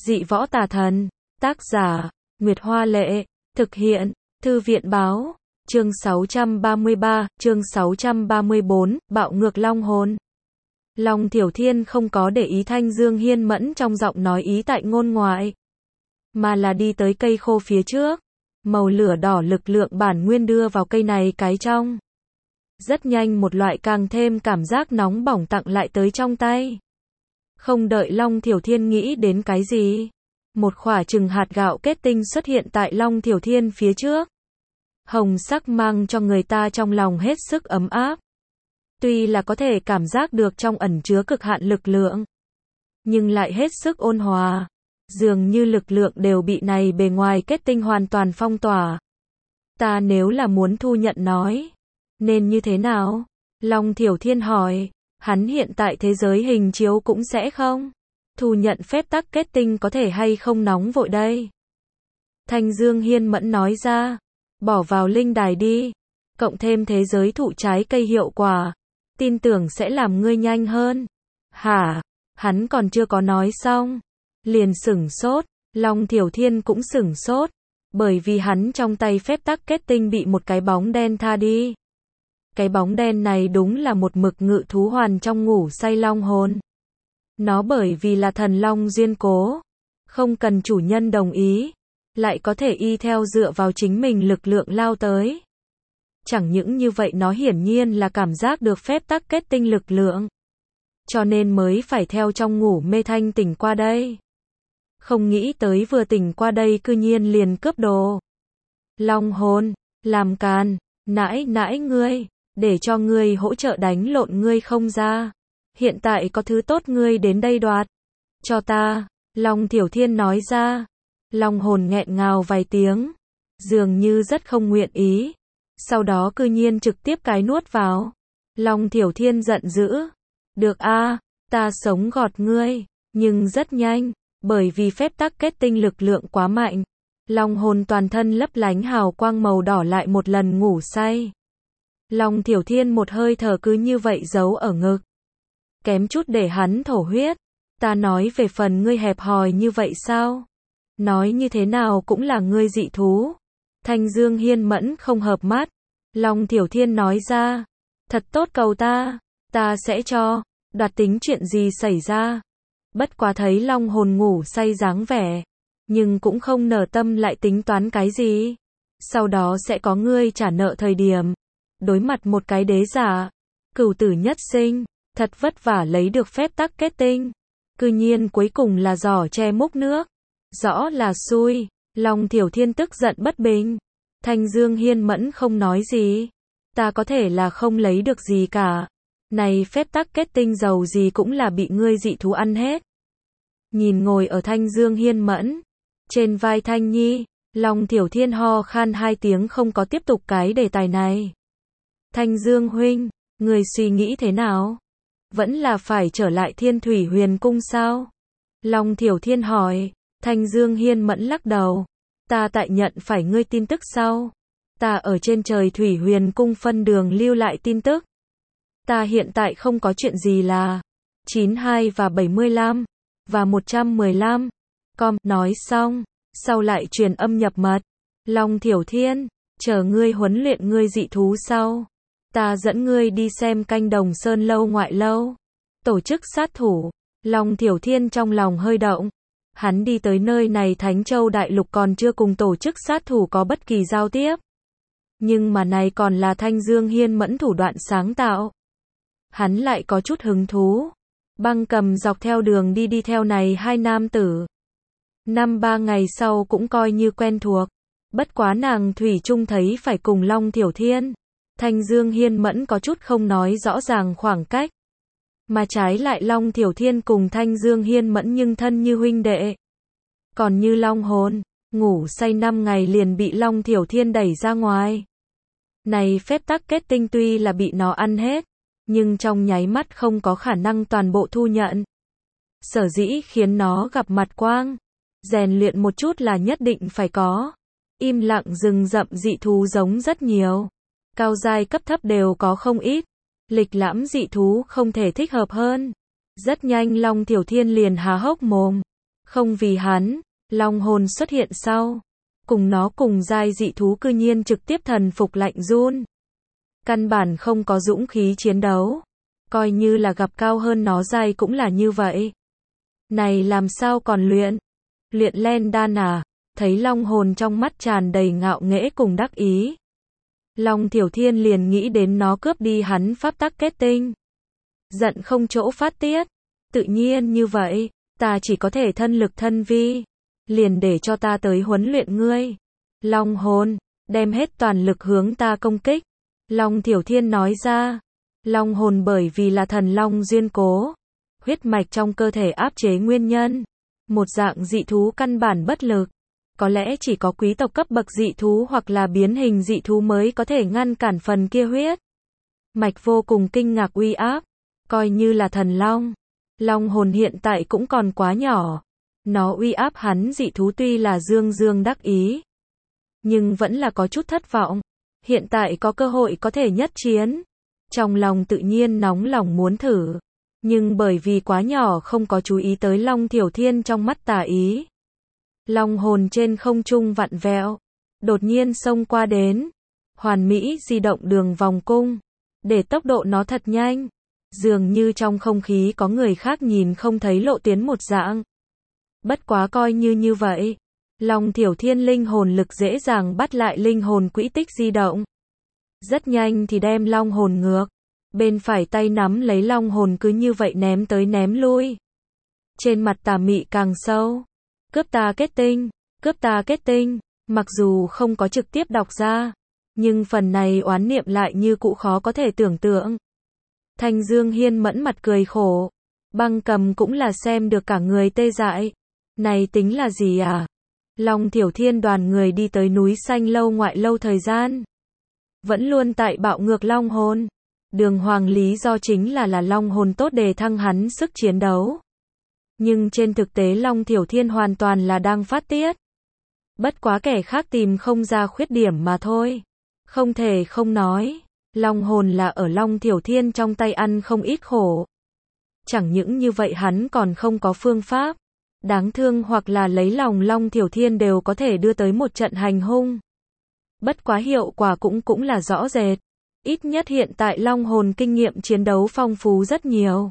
Dị võ tà thần. Tác giả, Nguyệt Hoa Lệ. Thực hiện, Thư viện Báo. Chương 633, chương 634, bạo ngược long hồn. Long Thiểu Thiên không có để ý Thanh Dương Hiên Mẫn trong giọng nói ý tại ngôn ngoại, mà là đi tới cây khô phía trước. Màu lửa đỏ lực lượng bản nguyên đưa vào cây này cái trong. Rất nhanh một loại càng thêm cảm giác nóng bỏng tặng lại tới trong tay. Không đợi Long Thiểu Thiên nghĩ đến cái gì, một khỏa chừng hạt gạo kết tinh xuất hiện tại Long Thiểu Thiên phía trước. Hồng sắc mang cho người ta trong lòng hết sức ấm áp. Tuy là có thể cảm giác được trong ẩn chứa cực hạn lực lượng, nhưng lại hết sức ôn hòa. Dường như lực lượng đều bị này bề ngoài kết tinh hoàn toàn phong tỏa. Ta nếu là muốn thu nhận nói, nên như thế nào? Long Thiểu Thiên hỏi. Hắn hiện tại thế giới hình chiếu cũng sẽ không thu nhận phép tắc kết tinh, có thể hay không nóng vội đây? Thanh Dương Hiên Mẫn nói ra. Bỏ vào linh đài đi, cộng thêm thế giới thụ trái cây hiệu quả, tin tưởng sẽ làm ngươi nhanh hơn. Hả? Hắn còn chưa có nói xong, liền sửng sốt. Long Thiểu Thiên cũng sửng sốt, bởi vì hắn trong tay phép tắc kết tinh bị một cái bóng đen tha đi. Cái bóng đen này đúng là một mực ngự thú hoàn trong ngủ say long hồn. Nó bởi vì là thần long duyên cố, không cần chủ nhân đồng ý, lại có thể y theo dựa vào chính mình lực lượng lao tới. Chẳng những như vậy, nó hiển nhiên là cảm giác được phép tắc kết tinh lực lượng, cho nên mới phải theo trong ngủ mê thanh tỉnh qua đây. Không nghĩ tới vừa tỉnh qua đây cư nhiên liền cướp đồ. Long hồn, làm càn, nãi nãi ngươi, để cho ngươi hỗ trợ đánh lộn ngươi không ra. Hiện tại có thứ tốt ngươi đến đây đoạt. Cho ta, Long Thiểu Thiên nói ra. Long hồn nghẹn ngào vài tiếng, dường như rất không nguyện ý. Sau đó cư nhiên trực tiếp cái nuốt vào. Long Thiểu Thiên giận dữ. Được a, ta sống gọt ngươi. Nhưng rất nhanh, bởi vì phép tắc kết tinh lực lượng quá mạnh, long hồn toàn thân lấp lánh hào quang màu đỏ lại một lần ngủ say. Long Thiểu Thiên một hơi thở cứ như vậy giấu ở ngực, kém chút để hắn thổ huyết. Ta nói về phần ngươi hẹp hòi như vậy sao? Nói như thế nào cũng là ngươi dị thú. Thanh Dương Hiên Mẫn không hợp mắt. Long Thiểu Thiên nói ra. Thật tốt cầu ta sẽ cho. Đoạt tính chuyện gì xảy ra. Bất quá thấy long hồn ngủ say dáng vẻ, nhưng cũng không nở tâm lại tính toán cái gì. Sau đó sẽ có ngươi trả nợ thời điểm. Đối mặt một cái đế giả, cửu tử nhất sinh, thật vất vả lấy được phép tắc kết tinh, cư nhiên cuối cùng là giỏ che múc nước. Rõ là xui. Long Thiểu Thiên tức giận bất bình. Thanh Dương Hiên Mẫn không nói gì. Ta có thể là không lấy được gì cả. Này phép tắc kết tinh giàu gì cũng là bị ngươi dị thú ăn hết. Nhìn ngồi ở Thanh Dương Hiên Mẫn trên vai Thanh Nhi, Long Thiểu Thiên ho khan hai tiếng không có tiếp tục cái đề tài này. Thanh Dương huynh, người suy nghĩ thế nào? Vẫn là phải trở lại Thiên Thủy Huyền Cung sao? Long Thiểu Thiên hỏi. Thanh Dương Hiên Mẫn lắc đầu. Ta tại nhận phải ngươi tin tức sau. Ta ở trên trời Thủy Huyền Cung phân đường lưu lại tin tức. Ta hiện tại không có chuyện gì là 92 và 75 và 115. Nói xong, sau lại truyền âm nhập mật. Long Thiểu Thiên, chờ ngươi huấn luyện ngươi dị thú sau, ta dẫn ngươi đi xem canh Đồng Sơn lâu ngoại lâu. Tổ chức sát thủ. Long Thiểu Thiên trong lòng hơi động. Hắn đi tới nơi này Thánh Châu Đại Lục còn chưa cùng tổ chức sát thủ có bất kỳ giao tiếp. Nhưng mà này còn là Thanh Dương Hiên Mẫn thủ đoạn sáng tạo. Hắn lại có chút hứng thú. Băng Cầm dọc theo đường đi theo này hai nam tử. 5-3 ngày sau cũng coi như quen thuộc. Bất quá nàng thủy chung thấy phải cùng Long Thiểu Thiên. Thanh Dương Hiên Mẫn có chút không nói rõ ràng khoảng cách. Mà trái lại Long Thiểu Thiên cùng Thanh Dương Hiên Mẫn nhưng thân như huynh đệ. Còn như long hồn, ngủ say 5 ngày liền bị Long Thiểu Thiên đẩy ra ngoài. Này phép tắc kết tinh tuy là bị nó ăn hết, nhưng trong nháy mắt không có khả năng toàn bộ thu nhận. Sở dĩ khiến nó gặp mặt quang, rèn luyện một chút là nhất định phải có. Im lặng rừng rậm dị thú giống rất nhiều. Cao giai cấp thấp đều có không ít. Lịch lãm dị thú không thể thích hợp hơn. Rất nhanh Long Thiểu Thiên liền há hốc mồm. Không vì hắn, long hồn xuất hiện sau. Cùng nó cùng giai dị thú cư nhiên trực tiếp thần phục lạnh run. Căn bản không có dũng khí chiến đấu. Coi như là gặp cao hơn nó giai cũng là như vậy. Này làm sao còn luyện? Luyện lên đan à? Thấy long hồn trong mắt tràn đầy ngạo nghễ cùng đắc ý. Long Thiểu Thiên liền nghĩ đến nó cướp đi hắn pháp tắc kết tinh. Giận không chỗ phát tiết. Tự nhiên như vậy, ta chỉ có thể thân lực thân vi. Liền để cho ta tới huấn luyện ngươi. Long hồn, đem hết toàn lực hướng ta công kích. Long Thiểu Thiên nói ra. Long hồn bởi vì là thần long duyên cố. Huyết mạch trong cơ thể áp chế nguyên nhân. Một dạng dị thú căn bản bất lực. Có lẽ chỉ có quý tộc cấp bậc dị thú hoặc là biến hình dị thú mới có thể ngăn cản phần kia huyết mạch vô cùng kinh ngạc uy áp. Coi như là thần long. Long hồn hiện tại cũng còn quá nhỏ. Nó uy áp hắn dị thú tuy là dương dương đắc ý. Nhưng vẫn là có chút thất vọng. Hiện tại có cơ hội có thể nhất chiến. Trong lòng tự nhiên nóng lòng muốn thử. Nhưng bởi vì quá nhỏ không có chú ý tới Long Thiểu Thiên trong mắt tà ý. Long hồn trên không trung vặn vẹo. Đột nhiên xông qua đến. Hoàn mỹ di động đường vòng cung. Để tốc độ nó thật nhanh. Dường như trong không khí có người khác nhìn không thấy lộ tuyến một dạng. Bất quá coi như vậy. Long Thiểu Thiên linh hồn lực dễ dàng bắt lại linh hồn quỹ tích di động. Rất nhanh thì đem long hồn ngược. Bên phải tay nắm lấy long hồn cứ như vậy ném tới ném lui. Trên mặt tà mị càng sâu. Cướp ta kết tinh, cướp ta kết tinh. Mặc dù không có trực tiếp đọc ra. Nhưng phần này oán niệm lại như cũ khó có thể tưởng tượng. Thanh Dương Hiên mẫn mặt cười khổ. Băng Cầm cũng là xem được cả người tê dại. Này tính là gì à? Long Thiểu Thiên đoàn người đi tới núi xanh lâu ngoại lâu thời gian. Vẫn luôn tại bạo ngược long hồn. Đường hoàng lý do chính là long hồn tốt đề thăng hắn sức chiến đấu. Nhưng trên thực tế Long Thiểu Thiên hoàn toàn là đang phát tiết. Bất quá kẻ khác tìm không ra khuyết điểm mà thôi. Không thể không nói. Long hồn là ở Long Thiểu Thiên trong tay ăn không ít khổ. Chẳng những như vậy hắn còn không có phương pháp. Đáng thương hoặc là lấy lòng Long Thiểu Thiên đều có thể đưa tới một trận hành hung. Bất quá hiệu quả cũng là rõ rệt. Ít nhất hiện tại long hồn kinh nghiệm chiến đấu phong phú rất nhiều.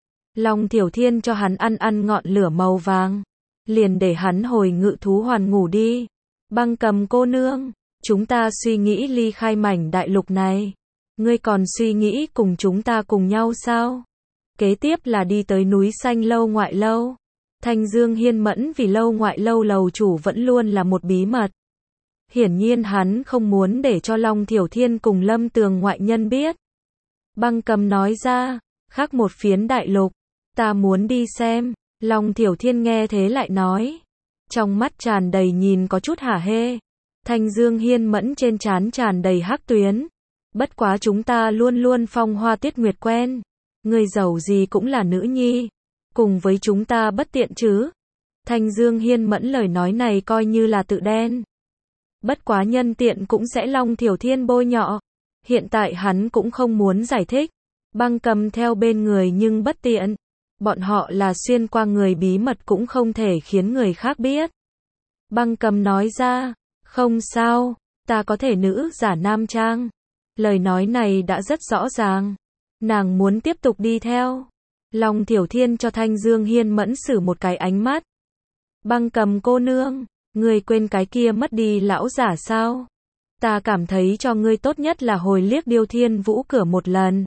Long Thiểu Thiên cho hắn ăn ngọn lửa màu vàng. Liền để hắn hồi ngự thú hoàn ngủ đi. Băng Cầm cô nương, chúng ta suy nghĩ ly khai mảnh đại lục này. Ngươi còn suy nghĩ cùng chúng ta cùng nhau sao? Kế tiếp là đi tới núi xanh lâu ngoại lâu. Thanh Dương Hiên mẫn vì lâu ngoại lâu lầu chủ vẫn luôn là một bí mật. Hiển nhiên hắn không muốn để cho Long Thiểu Thiên cùng Lâm Tường ngoại nhân biết. Băng Cầm nói ra, khác một phiến đại lục, ta muốn đi xem. Long Thiểu Thiên nghe thế lại nói, trong mắt tràn đầy nhìn có chút hả hê. Thanh Dương Hiên mẫn trên trán tràn đầy hắc tuyến. Bất quá chúng ta luôn luôn phong hoa tuyết nguyệt quen. Người giàu gì cũng là nữ nhi. Cùng với chúng ta bất tiện chứ. Thanh Dương Hiên mẫn lời nói này coi như là tự đen. Bất quá nhân tiện cũng sẽ Long Thiểu Thiên bôi nhọ. Hiện tại hắn cũng không muốn giải thích. Băng Cầm theo bên người nhưng bất tiện. Bọn họ là xuyên qua người bí mật cũng không thể khiến người khác biết. Băng Cầm nói ra, không sao, ta có thể nữ giả nam trang. Lời nói này đã rất rõ ràng. Nàng muốn tiếp tục đi theo. Long Thiểu Thiên cho Thanh Dương Hiên mẫn xử một cái ánh mắt. Băng Cầm cô nương, ngươi quên cái kia mất đi lão giả sao? Ta cảm thấy cho ngươi tốt nhất là hồi liếc Điêu Thiên Vũ cửa một lần.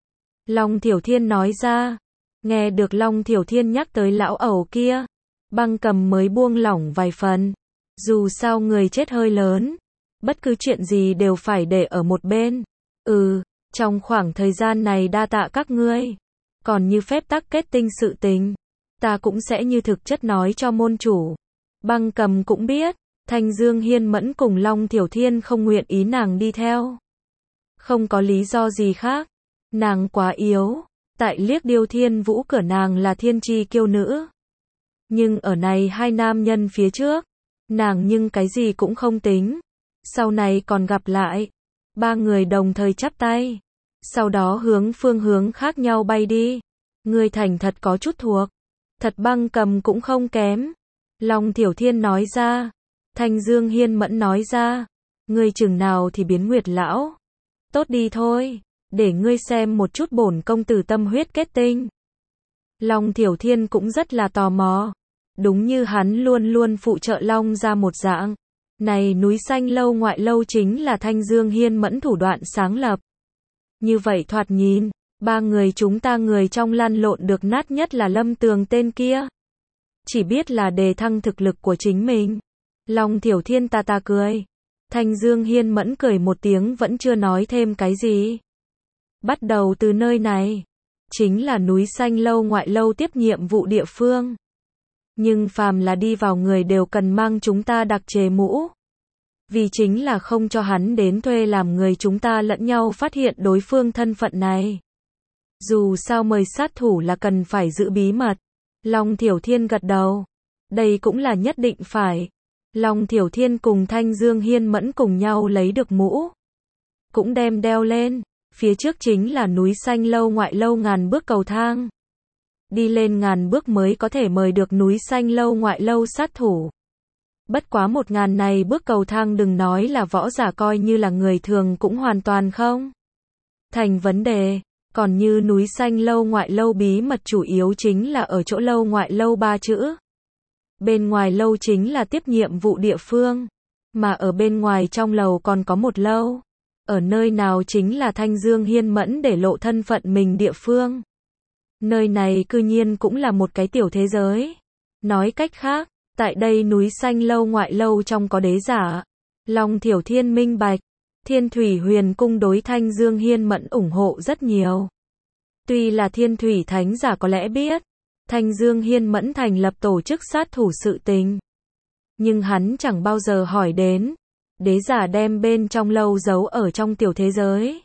Long Thiểu Thiên nói ra. Nghe được Long Thiểu Thiên nhắc tới lão ẩu kia. Băng Cầm mới buông lỏng vài phần. Dù sao người chết hơi lớn. Bất cứ chuyện gì đều phải để ở một bên. Trong khoảng thời gian này đa tạ các ngươi. Còn như phép tắc kết tinh sự tình. Ta cũng sẽ như thực chất nói cho môn chủ. Băng Cầm cũng biết. Thanh Dương Hiên mẫn cùng Long Thiểu Thiên không nguyện ý nàng đi theo. Không có lý do gì khác. Nàng quá yếu. Tại liếc Điêu Thiên Vũ cửa nàng là thiên chi kiêu nữ. Nhưng ở này hai nam nhân phía trước. Nàng nhưng cái gì cũng không tính. Sau này còn gặp lại. Ba người đồng thời chắp tay. Sau đó hướng phương hướng khác nhau bay đi. Người thành thật có chút thuộc. Thật Băng Cầm cũng không kém. Long Thiểu Thiên nói ra. Thanh Dương Hiên Mẫn nói ra. Ngươi chừng nào thì biến Nguyệt lão. Tốt đi thôi. Để ngươi xem một chút bổn công tử tâm huyết kết tinh. Long Thiểu Thiên cũng rất là tò mò. Đúng như hắn luôn luôn phụ trợ Long ra một dạng. Này núi xanh lâu ngoại lâu chính là Thanh Dương Hiên Mẫn thủ đoạn sáng lập. Như vậy thoạt nhìn, ba người chúng ta người trong lăn lộn được nát nhất là Lâm Tường tên kia. Chỉ biết là đề thăng thực lực của chính mình. Long Thiểu Thiên ta cười. Thanh Dương Hiên Mẫn cười một tiếng vẫn chưa nói thêm cái gì. Bắt đầu từ nơi này, chính là núi xanh lâu ngoại lâu tiếp nhiệm vụ địa phương. Nhưng phàm là đi vào người đều cần mang chúng ta đặc trề mũ. Vì chính là không cho hắn đến thuê làm người chúng ta lẫn nhau phát hiện đối phương thân phận này. Dù sao mời sát thủ là cần phải giữ bí mật. Long Thiểu Thiên gật đầu. Đây cũng là nhất định phải. Long Thiểu Thiên cùng Thanh Dương Hiên Mẫn cùng nhau lấy được mũ. Cũng đem đeo lên. Phía trước chính là núi xanh lâu ngoại lâu 1000 bước cầu thang. Đi lên 1000 bước mới có thể mời được núi xanh lâu ngoại lâu sát thủ. Bất quá 1000 này bước cầu thang đừng nói là võ giả coi như là người thường cũng hoàn toàn không thành vấn đề. Còn như núi xanh lâu ngoại lâu bí mật chủ yếu chính là ở chỗ lâu ngoại lâu 3 chữ. Bên ngoài lâu chính là tiếp nhiệm vụ địa phương. Mà ở bên ngoài trong lầu còn có một lâu. Ở nơi nào chính là Thanh Dương Hiên Mẫn để lộ thân phận mình địa phương. Nơi này cư nhiên cũng là một cái tiểu thế giới. Nói cách khác, tại đây núi xanh lâu ngoại lâu trong có đế giả. Long Thiểu Thiên minh bạch. Thiên Thủy Huyền Cung đối Thanh Dương Hiên Mẫn ủng hộ rất nhiều. Tuy là Thiên Thủy Thánh giả có lẽ biết. Thanh Dương Hiên Mẫn thành lập tổ chức sát thủ sự tình. Nhưng hắn chẳng bao giờ hỏi đến. Đế giả đem bên trong lâu giấu ở trong tiểu thế giới.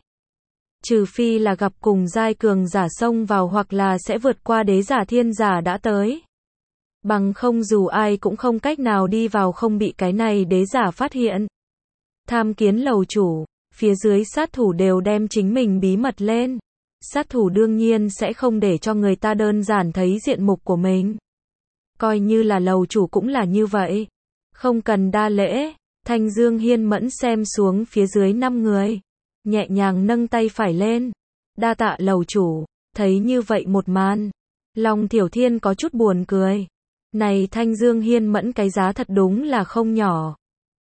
Trừ phi là gặp cùng giai cường giả xông vào hoặc là sẽ vượt qua đế giả thiên giả đã tới. Bằng không dù ai cũng không cách nào đi vào không bị cái này đế giả phát hiện. Tham kiến lầu chủ, phía dưới sát thủ đều đem chính mình bí mật lên. Sát thủ đương nhiên sẽ không để cho người ta đơn giản thấy diện mục của mình. Coi như là lầu chủ cũng là như vậy. Không cần đa lễ. Thanh Dương Hiên Mẫn xem xuống phía dưới 5 người. Nhẹ nhàng nâng tay phải lên. Đa tạ lầu chủ. Thấy như vậy một màn. Long Thiểu Thiên có chút buồn cười. Này Thanh Dương Hiên Mẫn cái giá thật đúng là không nhỏ.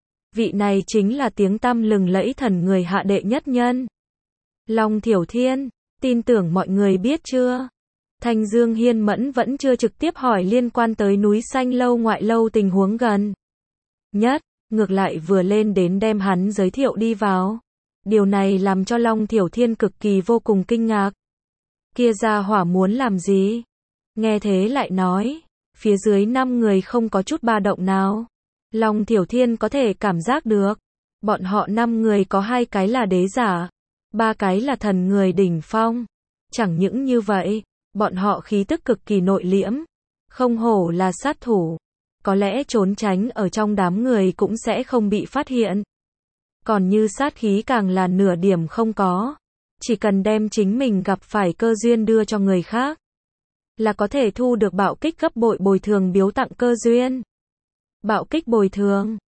Vị này chính là tiếng tăm lừng lẫy thần người hạ đệ nhất nhân. Long Thiểu Thiên, tin tưởng mọi người biết chưa? Thanh Dương Hiên Mẫn vẫn chưa trực tiếp hỏi liên quan tới núi xanh lâu ngoại lâu tình huống gần nhất. Ngược lại vừa lên đến đem hắn giới thiệu đi vào. Điều này làm cho Long Thiểu Thiên cực kỳ vô cùng kinh ngạc. Kia gia hỏa muốn làm gì? Nghe thế lại nói. Phía dưới 5 người không có chút ba động nào. Long Thiểu Thiên có thể cảm giác được. Bọn họ 5 người có 2 cái là đế giả. 3 cái là thần người đỉnh phong. Chẳng những như vậy. Bọn họ khí tức cực kỳ nội liễm. Không hổ là sát thủ. Có lẽ trốn tránh ở trong đám người cũng sẽ không bị phát hiện. Còn như sát khí càng là nửa điểm không có. Chỉ cần đem chính mình gặp phải cơ duyên đưa cho người khác. Là có thể thu được bạo kích gấp bội bồi thường biếu tặng cơ duyên. Bạo kích bồi thường.